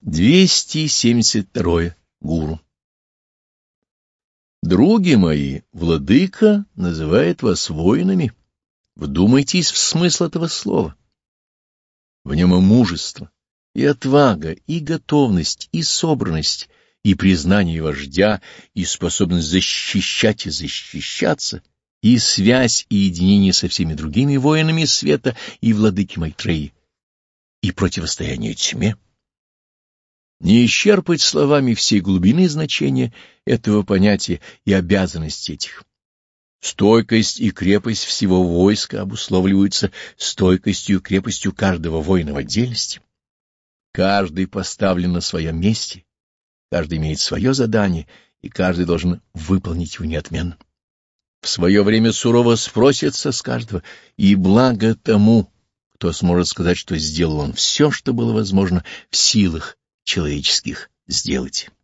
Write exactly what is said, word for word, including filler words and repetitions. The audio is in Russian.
двести семьдесят два. Гуру. Други мои, владыка называет вас воинами. Вдумайтесь в смысл этого слова. В нем и мужество, и отвага, и готовность, и собранность, и признание вождя, и способность защищать и защищаться, и связь и единение со всеми другими воинами света и владыки Майтреи, и противостояние тьме. Не исчерпать словами всей глубины значения этого понятия и обязанностей этих. Стойкость и крепость всего войска обусловливаются стойкостью и крепостью каждого воина в отдельности. Каждый поставлен на своем месте, каждый имеет свое задание, и каждый должен выполнить его неотменно. В свое время сурово спросятся с каждого, и благо тому, кто сможет сказать, что сделал он все, что было возможно в силах человеческих сделать.